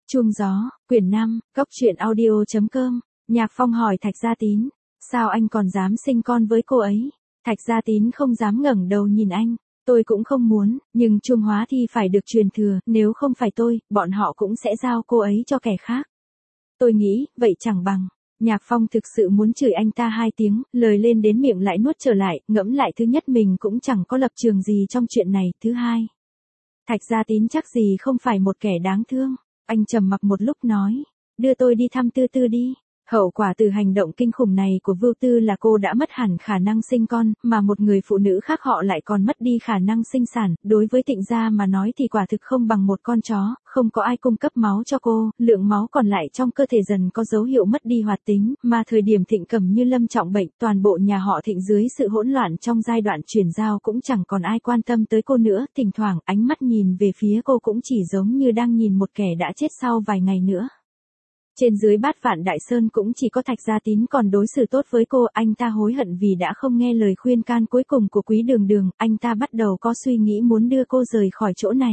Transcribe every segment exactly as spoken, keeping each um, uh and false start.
Chuông gió, quyển năm, cốc truyện audio.com, Nhạc Phong hỏi Thạch Gia Tín, sao anh còn dám sinh con với cô ấy? Thạch Gia Tín không dám ngẩng đầu nhìn anh, tôi cũng không muốn, nhưng Chuông Hóa Thi phải được truyền thừa, nếu không phải tôi, bọn họ cũng sẽ giao cô ấy cho kẻ khác. Tôi nghĩ, vậy chẳng bằng. Nhạc Phong thực sự muốn chửi anh ta hai tiếng, lời lên đến miệng lại nuốt trở lại, ngẫm lại thứ nhất mình cũng chẳng có lập trường gì trong chuyện này, thứ hai. Thạch Gia Tín chắc gì không phải một kẻ đáng thương. Anh trầm mặc một lúc nói, đưa tôi đi thăm Tư Tư đi. Hậu quả từ hành động kinh khủng này của Vưu Tư là cô đã mất hẳn khả năng sinh con, mà một người phụ nữ khác họ lại còn mất đi khả năng sinh sản. Đối với Tịnh gia mà nói thì quả thực không bằng một con chó, không có ai cung cấp máu cho cô, lượng máu còn lại trong cơ thể dần có dấu hiệu mất đi hoạt tính, mà thời điểm Thịnh Cẩm Như lâm trọng bệnh, toàn bộ nhà họ Thịnh dưới sự hỗn loạn trong giai đoạn chuyển giao cũng chẳng còn ai quan tâm tới cô nữa, thỉnh thoảng ánh mắt nhìn về phía cô cũng chỉ giống như đang nhìn một kẻ đã chết sau vài ngày nữa. Trên dưới Bát Vạn Đại Sơn cũng chỉ có Thạch Gia Tín còn đối xử tốt với cô, anh ta hối hận vì đã không nghe lời khuyên can cuối cùng của Quý Đường Đường, anh ta bắt đầu có suy nghĩ muốn đưa cô rời khỏi chỗ này.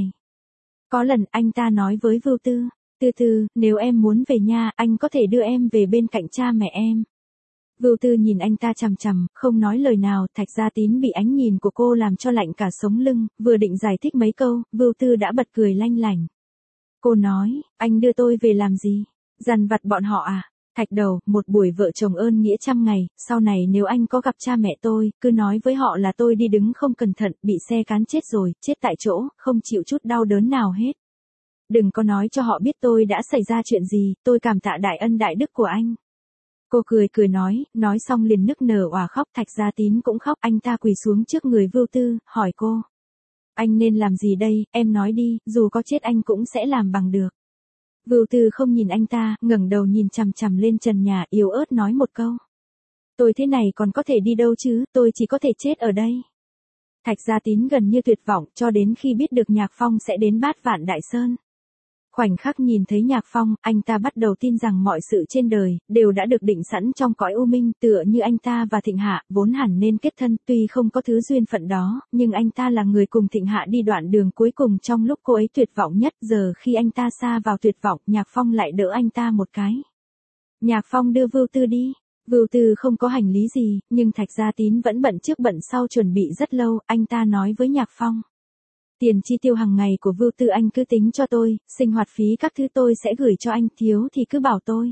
Có lần anh ta nói với Vưu Tư, Tư Tư, nếu em muốn về nhà, anh có thể đưa em về bên cạnh cha mẹ em. Vưu Tư nhìn anh ta chằm chằm, không nói lời nào, Thạch Gia Tín bị ánh nhìn của cô làm cho lạnh cả sống lưng, vừa định giải thích mấy câu, Vưu Tư đã bật cười lanh lảnh. Cô nói, anh đưa tôi về làm gì? Dằn vặt bọn họ à? Thạch Đầu, một buổi vợ chồng ơn nghĩa trăm ngày, sau này nếu anh có gặp cha mẹ tôi, cứ nói với họ là tôi đi đứng không cẩn thận, bị xe cán chết rồi, chết tại chỗ, không chịu chút đau đớn nào hết. Đừng có nói cho họ biết tôi đã xảy ra chuyện gì, tôi cảm tạ đại ân đại đức của anh. Cô cười cười nói, nói xong liền nức nở òa khóc. Thạch Gia Tín cũng khóc, anh ta quỳ xuống trước người Vưu Tư, hỏi cô. Anh nên làm gì đây, em nói đi, dù có chết anh cũng sẽ làm bằng được. Vưu Tư không nhìn anh ta, ngẩng đầu nhìn chằm chằm lên trần nhà, yếu ớt nói một câu. Tôi thế này còn có thể đi đâu chứ, tôi chỉ có thể chết ở đây. Thạch Gia Tín gần như tuyệt vọng, cho đến khi biết được Nhạc Phong sẽ đến Bát Vạn Đại Sơn. Khoảnh khắc nhìn thấy Nhạc Phong, anh ta bắt đầu tin rằng mọi sự trên đời, đều đã được định sẵn trong cõi u minh, tựa như anh ta và Thịnh Hạ, vốn hẳn nên kết thân, tuy không có thứ duyên phận đó, nhưng anh ta là người cùng Thịnh Hạ đi đoạn đường cuối cùng trong lúc cô ấy tuyệt vọng nhất, giờ khi anh ta sa vào tuyệt vọng, Nhạc Phong lại đỡ anh ta một cái. Nhạc Phong đưa Vưu Tư đi. Vưu Tư không có hành lý gì, nhưng Thạch Gia Tín vẫn bận trước bận sau chuẩn bị rất lâu, anh ta nói với Nhạc Phong. Tiền chi tiêu hàng ngày của Vưu Tư anh cứ tính cho tôi, sinh hoạt phí các thứ tôi sẽ gửi cho anh, thiếu thì cứ bảo tôi.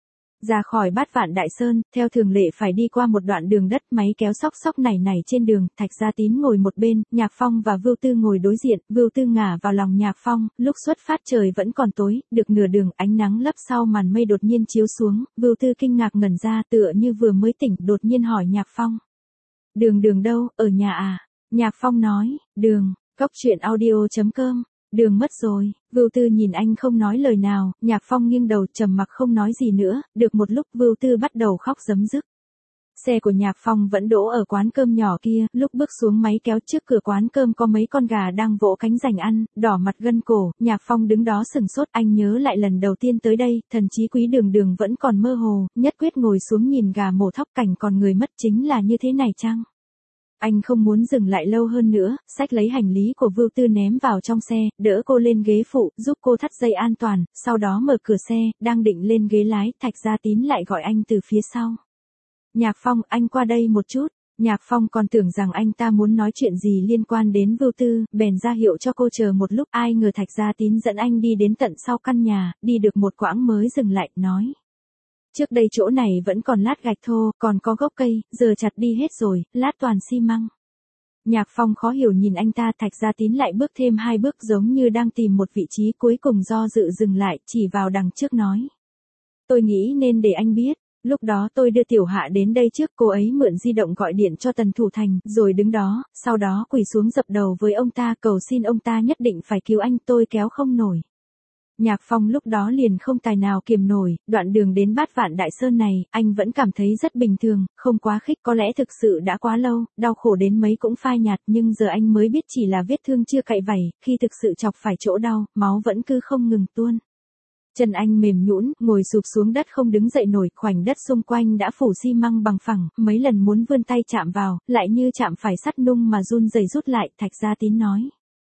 Ra khỏi Bát Vạn Đại Sơn, theo thường lệ phải đi qua một đoạn đường đất, máy kéo xóc xóc nảy nảy trên đường, Thạch Gia Tín ngồi một bên, Nhạc Phong và Vưu Tư ngồi đối diện, Vưu Tư ngả vào lòng Nhạc Phong, lúc xuất phát trời vẫn còn tối, được nửa đường ánh nắng lấp sau màn mây đột nhiên chiếu xuống, Vưu Tư kinh ngạc ngẩn ra tựa như vừa mới tỉnh, đột nhiên hỏi Nhạc Phong. Đường Đường đâu, ở nhà à? Nhạc Phong nói, Đường. Cốc truyện audio.com, Đường mất rồi. Vưu Tư nhìn anh không nói lời nào, Nhạc Phong nghiêng đầu trầm mặc không nói gì nữa, được một lúc Vưu Tư bắt đầu khóc rấm rứt. Xe của Nhạc Phong vẫn đỗ ở quán cơm nhỏ kia, lúc bước xuống máy kéo trước cửa quán cơm có mấy con gà đang vỗ cánh giành ăn, đỏ mặt gân cổ, Nhạc Phong đứng đó sừng sốt, anh nhớ lại lần đầu tiên tới đây, thần trí Quý Đường Đường vẫn còn mơ hồ, nhất quyết ngồi xuống nhìn gà mổ thóc, cảnh còn người mất chính là như thế này chăng? Anh không muốn dừng lại lâu hơn nữa, xách lấy hành lý của Vưu Tư ném vào trong xe, đỡ cô lên ghế phụ, giúp cô thắt dây an toàn, sau đó mở cửa xe, đang định lên ghế lái, Thạch Gia Tín lại gọi anh từ phía sau. Nhạc Phong, anh qua đây một chút. Nhạc Phong còn tưởng rằng anh ta muốn nói chuyện gì liên quan đến Vưu Tư, bèn ra hiệu cho cô chờ một lúc, ai ngờ Thạch Gia Tín dẫn anh đi đến tận sau căn nhà, đi được một quãng mới dừng lại, nói. Trước đây chỗ này vẫn còn lát gạch thô, còn có gốc cây, giờ chặt đi hết rồi, lát toàn xi măng. Nhạc Phong khó hiểu nhìn anh ta, Thạch Gia Tín lại bước thêm hai bước giống như đang tìm một vị trí, cuối cùng do dự dừng lại, chỉ vào đằng trước nói. Tôi nghĩ nên để anh biết, lúc đó tôi đưa Tiểu Hạ đến đây trước, cô ấy mượn di động gọi điện cho Tần Thủ Thành, rồi đứng đó, sau đó quỳ xuống dập đầu với ông ta, cầu xin ông ta nhất định phải cứu anh, tôi kéo không nổi. Nhạc Phong lúc đó liền không tài nào kiềm nổi, đoạn đường đến Bát Vạn Đại Sơn này, anh vẫn cảm thấy rất bình thường, không quá khích, có lẽ thực sự đã quá lâu, đau khổ đến mấy cũng phai nhạt, nhưng giờ anh mới biết chỉ là vết thương chưa cạy vảy, khi thực sự chọc phải chỗ đau, máu vẫn cứ không ngừng tuôn. Chân anh mềm nhũn, ngồi sụp xuống đất không đứng dậy nổi, khoảnh đất xung quanh đã phủ xi măng bằng phẳng, mấy lần muốn vươn tay chạm vào, lại như chạm phải sắt nung mà run rẩy rút lại, Thạch Gia Tín nói.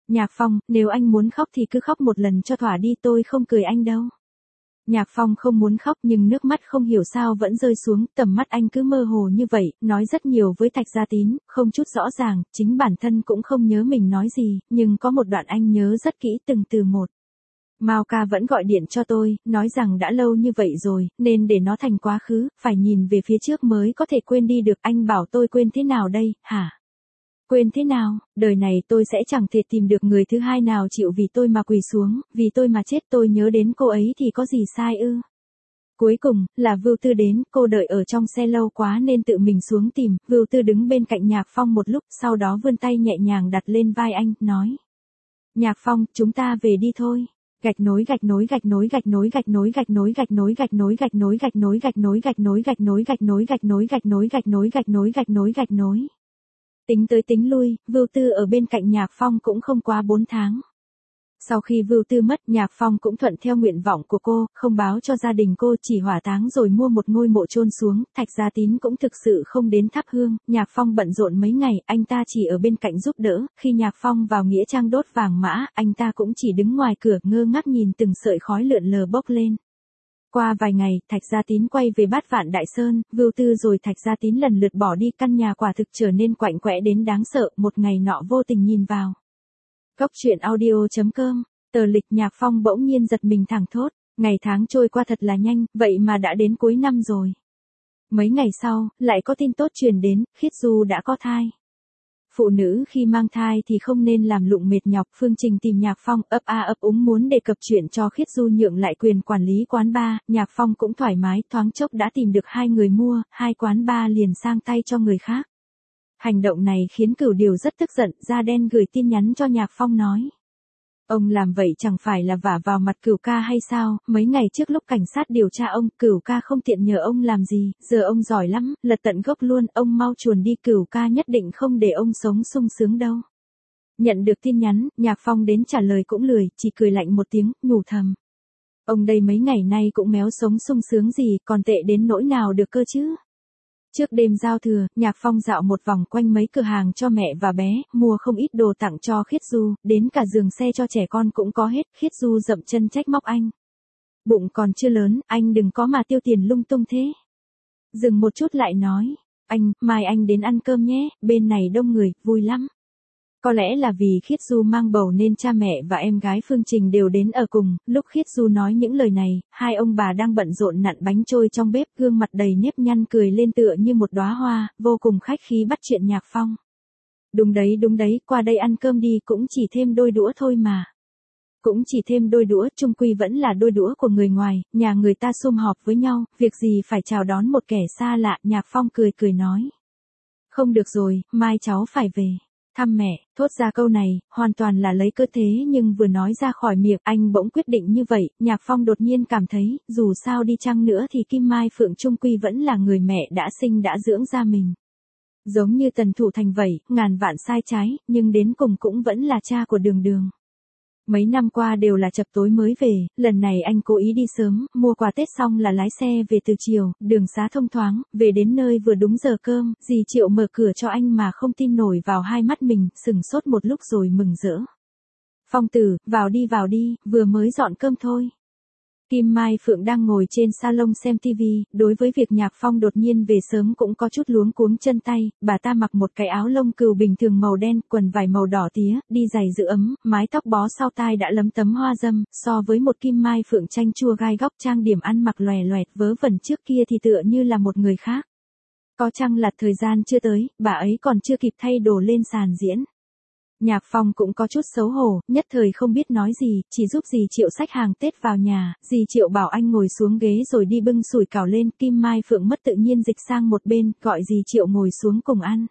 Nhạc Phong, nếu anh muốn khóc thì cứ khóc một lần cho thỏa đi, tôi không cười anh đâu. Nhạc Phong không muốn khóc nhưng nước mắt không hiểu sao vẫn rơi xuống, tầm mắt anh cứ mơ hồ như vậy, nói rất nhiều với Thạch Gia Tín, không chút rõ ràng, chính bản thân cũng không nhớ mình nói gì, nhưng có một đoạn anh nhớ rất kỹ từng từ một. Mao ca vẫn gọi điện cho tôi, nói rằng đã lâu như vậy rồi, nên để nó thành quá khứ, phải nhìn về phía trước mới có thể quên đi được. Anh bảo tôi quên thế nào đây, hả? Quên thế nào, đời này tôi sẽ chẳng thể tìm được người thứ hai nào chịu vì tôi mà quỳ xuống, vì tôi mà chết. Tôi nhớ đến cô ấy thì có gì sai ư? Cuối cùng, là Vưu Tư đến, cô đợi ở trong xe lâu quá nên tự mình xuống tìm. Vưu Tư đứng bên cạnh Nhạc Phong một lúc, sau đó vươn tay nhẹ nhàng đặt lên vai anh, nói. Nhạc Phong, chúng ta về đi thôi. Gạch nối gạch nối gạch nối gạch nối gạch nối gạch nối gạch nối gạch nối gạch nối gạch nối gạch nối gạch nối gạch nối gạch nối gạch nối gạch nối gạch nối gạch nối gạch nối gạch nối. Tính tới tính lui, Vưu Tư ở bên cạnh Nhạc Phong cũng không quá bốn tháng. Sau khi Vưu Tư mất, Nhạc Phong cũng thuận theo nguyện vọng của cô, không báo cho gia đình cô, chỉ hỏa táng rồi mua một ngôi mộ chôn xuống. Thạch Gia Tín cũng thực sự không đến thắp hương. Nhạc Phong bận rộn mấy ngày, anh ta chỉ ở bên cạnh giúp đỡ. Khi Nhạc Phong vào nghĩa trang đốt vàng mã, anh ta cũng chỉ đứng ngoài cửa ngơ ngác nhìn từng sợi khói lượn lờ bốc lên. Qua vài ngày, Thạch Gia Tín quay về Bát Vạn Đại Sơn, Vưu Tư rồi Thạch Gia Tín lần lượt bỏ đi, căn nhà quả thực trở nên quạnh quẽ đến đáng sợ. Một ngày nọ vô tình nhìn vào Cốc truyện audio chấm com, tờ lịch. Nhạc Phong bỗng nhiên giật mình thẳng thốt, ngày tháng trôi qua thật là nhanh, vậy mà đã đến cuối năm rồi. Mấy ngày sau, lại có tin tốt truyền đến, Khiết Du đã có thai. Phụ nữ khi mang thai thì không nên làm lụng mệt nhọc. Phương Trình tìm Nhạc Phong, ấp a ấp úng muốn đề cập chuyện cho Khiết Du nhượng lại quyền quản lý quán bar. Nhạc Phong cũng thoải mái, thoáng chốc đã tìm được hai người mua, hai quán bar liền sang tay cho người khác. Hành động này khiến Cửu Điều rất tức giận, da đen gửi tin nhắn cho Nhạc Phong nói. Ông làm vậy chẳng phải là vả vào mặt Cửu ca hay sao? Mấy ngày trước lúc cảnh sát điều tra ông, Cửu ca không tiện nhờ ông làm gì, giờ ông giỏi lắm, lật tận gốc luôn, ông mau chuồn đi, Cửu ca nhất định không để ông sống sung sướng đâu. Nhận được tin nhắn, Nhạc Phong đến trả lời cũng lười, chỉ cười lạnh một tiếng, nhủ thầm. Ông đây mấy ngày nay cũng méo sống sung sướng gì, còn tệ đến nỗi nào được cơ chứ? Trước đêm giao thừa, Nhạc Phong dạo một vòng quanh mấy cửa hàng cho mẹ và bé, mua không ít đồ tặng cho Khiết Du, đến cả giường xe cho trẻ con cũng có hết. Khiết Du dậm chân trách móc anh. Bụng còn chưa lớn, anh đừng có mà tiêu tiền lung tung thế. Dừng một chút lại nói, anh, mai anh đến ăn cơm nhé, bên này đông người, vui lắm. Có lẽ là vì Khiết Du mang bầu nên cha mẹ và em gái Phương Trình đều đến ở cùng. Lúc Khiết Du nói những lời này, hai ông bà đang bận rộn nặn bánh trôi trong bếp, gương mặt đầy nếp nhăn cười lên tựa như một đóa hoa, vô cùng khách khí bắt chuyện Nhạc Phong. Đúng đấy đúng đấy, qua đây ăn cơm đi, cũng chỉ thêm đôi đũa thôi mà. Cũng chỉ thêm đôi đũa, chung quy vẫn là đôi đũa của người ngoài, nhà người ta sum họp với nhau, việc gì phải chào đón một kẻ xa lạ. Nhạc Phong cười cười nói. Không được rồi, mai cháu phải về thăm mẹ. Thốt ra câu này, hoàn toàn là lấy cớ thế nhưng vừa nói ra khỏi miệng, anh bỗng quyết định như vậy. Nhạc Phong đột nhiên cảm thấy, dù sao đi chăng nữa thì Kim Mai Phượng chung quy vẫn là người mẹ đã sinh đã dưỡng ra mình. Giống như Tần Thủ Thành vậy, ngàn vạn sai trái, nhưng đến cùng cũng vẫn là cha của Đường Đường. Mấy năm qua đều là chập tối mới về, lần này anh cố ý đi sớm, mua quà Tết xong là lái xe về từ chiều, đường xá thông thoáng, về đến nơi vừa đúng giờ cơm, dì Triệu mở cửa cho anh mà không tin nổi vào hai mắt mình, sừng sốt một lúc rồi mừng rỡ. Phong tử, vào đi vào đi, vừa mới dọn cơm thôi. Kim Mai Phượng đang ngồi trên salon xem tivi, đối với việc Nhạc Phong đột nhiên về sớm cũng có chút luống cuống chân tay. Bà ta mặc một cái áo lông cừu bình thường màu đen, quần vải màu đỏ tía, đi giày giữ ấm, mái tóc bó sau tai đã lấm tấm hoa dâm, so với một Kim Mai Phượng chanh chua gai góc trang điểm ăn mặc lòe loẹt vớ vẩn trước kia thì tựa như là một người khác. Có chăng là thời gian chưa tới, bà ấy còn chưa kịp thay đồ lên sàn diễn. Nhạc Phong cũng có chút xấu hổ, nhất thời không biết nói gì, chỉ giúp dì Triệu xách hàng Tết vào nhà. Dì Triệu bảo anh ngồi xuống ghế rồi đi bưng sủi cảo lên. Kim Mai Phượng mất tự nhiên dịch sang một bên, gọi dì Triệu ngồi xuống cùng ăn.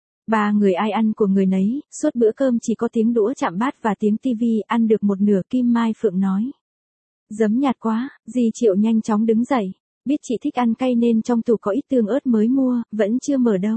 Ba người ai ăn của người nấy, suốt bữa cơm chỉ có tiếng đũa chạm bát và tiếng tivi, ăn được một nửa. Kim Mai Phượng nói. Giấm nhạt quá. Dì Triệu nhanh chóng đứng dậy. Biết chị thích ăn cay nên trong tủ có ít tương ớt mới mua, vẫn chưa mở đâu.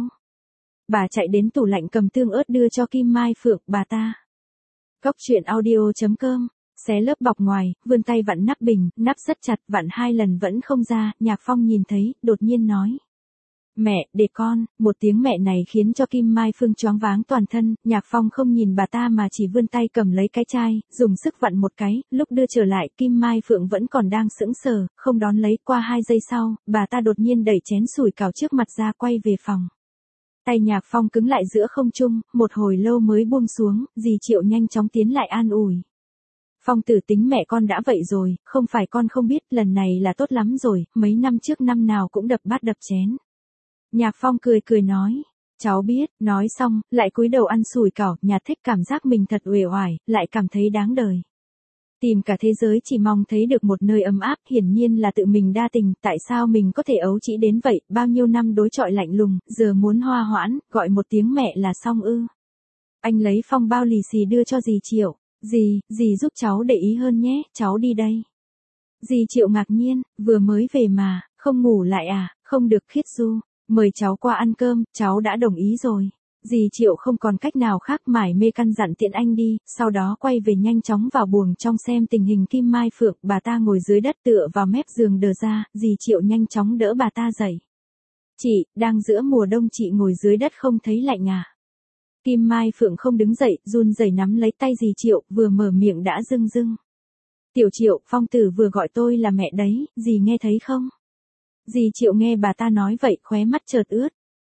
Bà chạy đến tủ lạnh cầm tương ớt đưa cho Kim Mai Phượng, bà ta. Cốc truyện audio chấm com, xé lớp bọc ngoài, vươn tay vặn nắp bình, nắp rất chặt, vặn hai lần vẫn không ra. Nhạc Phong nhìn thấy, đột nhiên nói. Mẹ, để con, một tiếng mẹ này khiến cho Kim Mai Phương choáng váng toàn thân, Nhạc Phong không nhìn bà ta mà chỉ vươn tay cầm lấy cái chai, dùng sức vặn một cái, lúc đưa trở lại Kim Mai Phượng vẫn còn đang sững sờ, không đón lấy. Qua hai giây sau, bà ta đột nhiên đẩy chén sủi cảo trước mặt ra quay về phòng. Tay Nhạc Phong cứng lại giữa không trung, một hồi lâu mới buông xuống, dì Triệu nhanh chóng tiến lại an ủi. Phong tử tính mẹ con đã vậy rồi, không phải con không biết, lần này là tốt lắm rồi, mấy năm trước năm nào cũng đập bát đập chén. Nhạc Phong cười cười nói, cháu biết, nói xong, lại cúi đầu ăn sủi cảo, Nhạc Thích cảm giác mình thật uể oải, lại cảm thấy đáng đời. Tìm cả thế giới chỉ mong thấy được một nơi ấm áp, hiển nhiên là tự mình đa tình, tại sao mình có thể ấu trĩ đến vậy, bao nhiêu năm đối chọi lạnh lùng, giờ muốn hoa hoãn, gọi một tiếng mẹ là xong ư. Anh lấy phong bao lì xì đưa cho dì Triệu, dì, dì giúp cháu để ý hơn nhé, cháu đi đây. Dì Triệu ngạc nhiên, vừa mới về mà, không ngủ lại à, không được Khiết Du, mời cháu qua ăn cơm, cháu đã đồng ý rồi. Dì Triệu không còn cách nào khác mải mê căn dặn tiện anh đi, sau đó quay về nhanh chóng vào buồng trong xem tình hình Kim Mai Phượng, bà ta ngồi dưới đất tựa vào mép giường đờ ra, dì Triệu nhanh chóng đỡ bà ta dậy. Chị, đang giữa mùa đông chị ngồi dưới đất không thấy lạnh à? Kim Mai Phượng không đứng dậy, run rẩy nắm lấy tay dì Triệu, vừa mở miệng đã rưng rưng. Tiểu Triệu, Phong tử vừa gọi tôi là mẹ đấy, dì nghe thấy không? Dì Triệu nghe bà ta nói vậy, khóe mắt chợt ướt.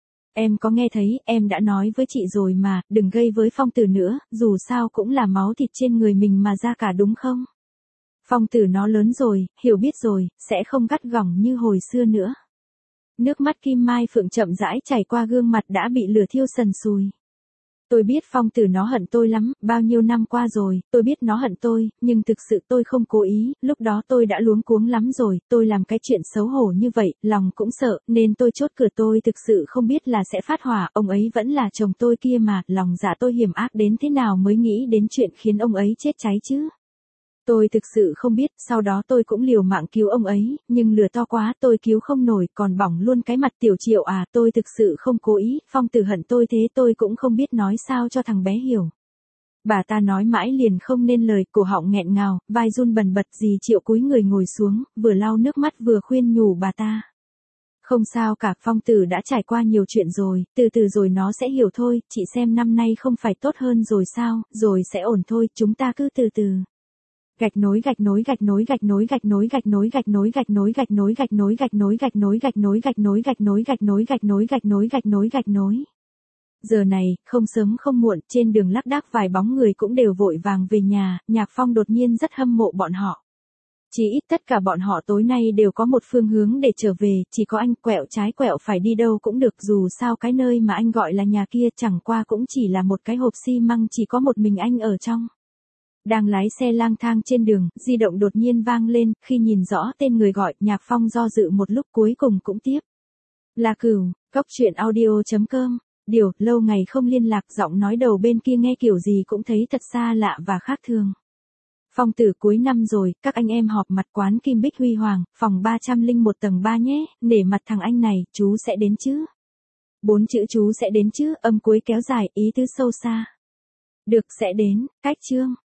Em có nghe thấy, em đã nói với chị rồi mà, đừng gây với Phong tử nữa, dù sao cũng là máu thịt trên người mình mà ra cả đúng không? Phong tử nó lớn rồi, hiểu biết rồi, sẽ không gắt gỏng như hồi xưa nữa. Nước mắt Kim Mai Phượng chậm rãi chảy qua gương mặt đã bị lửa thiêu sần sùi. Tôi biết Phong tử nó hận tôi lắm, bao nhiêu năm qua rồi, tôi biết nó hận tôi, nhưng thực sự tôi không cố ý, lúc đó tôi đã luống cuống lắm rồi, tôi làm cái chuyện xấu hổ như vậy, lòng cũng sợ, nên tôi chốt cửa tôi thực sự không biết là sẽ phát hỏa, ông ấy vẫn là chồng tôi kia mà, lòng dạ tôi hiểm ác đến thế nào mới nghĩ đến chuyện khiến ông ấy chết cháy chứ. Tôi thực sự không biết, sau đó tôi cũng liều mạng cứu ông ấy, nhưng lửa to quá, tôi cứu không nổi, còn bỏng luôn cái mặt. Tiểu Triệu à, tôi thực sự không cố ý, Phong tử hận tôi thế tôi cũng không biết nói sao cho thằng bé hiểu. Bà ta nói mãi liền không nên lời, cổ họng nghẹn ngào, vai run bần bật. Dì Triệu cúi người ngồi xuống, vừa lau nước mắt vừa khuyên nhủ bà ta. Không sao cả, Phong tử đã trải qua nhiều chuyện rồi, từ từ rồi nó sẽ hiểu thôi, chị xem năm nay không phải tốt hơn rồi sao, rồi sẽ ổn thôi, chúng ta cứ từ từ. Gạch nối gạch nối gạch nối gạch nối gạch nối gạch nối gạch nối gạch nối gạch nối gạch nối gạch nối gạch nối gạch nối gạch nối gạch nối gạch nối gạch nối gạch nối gạch nối gạch nối. Giờ này, không sớm không muộn, trên đường lác đác vài bóng người cũng đều vội vàng về nhà, Nhạc Phong đột nhiên rất hâm mộ bọn họ. Chỉ ít tất cả bọn họ tối nay đều có một phương hướng để trở về, chỉ có anh quẹo trái quẹo phải đi đâu cũng được, dù sao cái nơi mà anh gọi là nhà kia chẳng qua cũng chỉ là một cái hộp xi măng chỉ có một mình anh ở trong. Đang lái xe lang thang trên đường, di động đột nhiên vang lên, khi nhìn rõ tên người gọi, Nhạc Phong do dự một lúc cuối cùng cũng tiếp. Là Cửu, Cốc Truyện Audio chấm com. Điều, lâu ngày không liên lạc, giọng nói đầu bên kia nghe kiểu gì cũng thấy thật xa lạ và khác thường. Phong tử cuối năm rồi, các anh em họp mặt quán Kim Bích Huy Hoàng, phòng ba trăm lẻ một tầng ba nhé, nể mặt thằng anh này, chú sẽ đến chứ? Bốn chữ chú sẽ đến chứ, âm cuối kéo dài, ý tứ sâu xa. Được, sẽ đến, cách chương.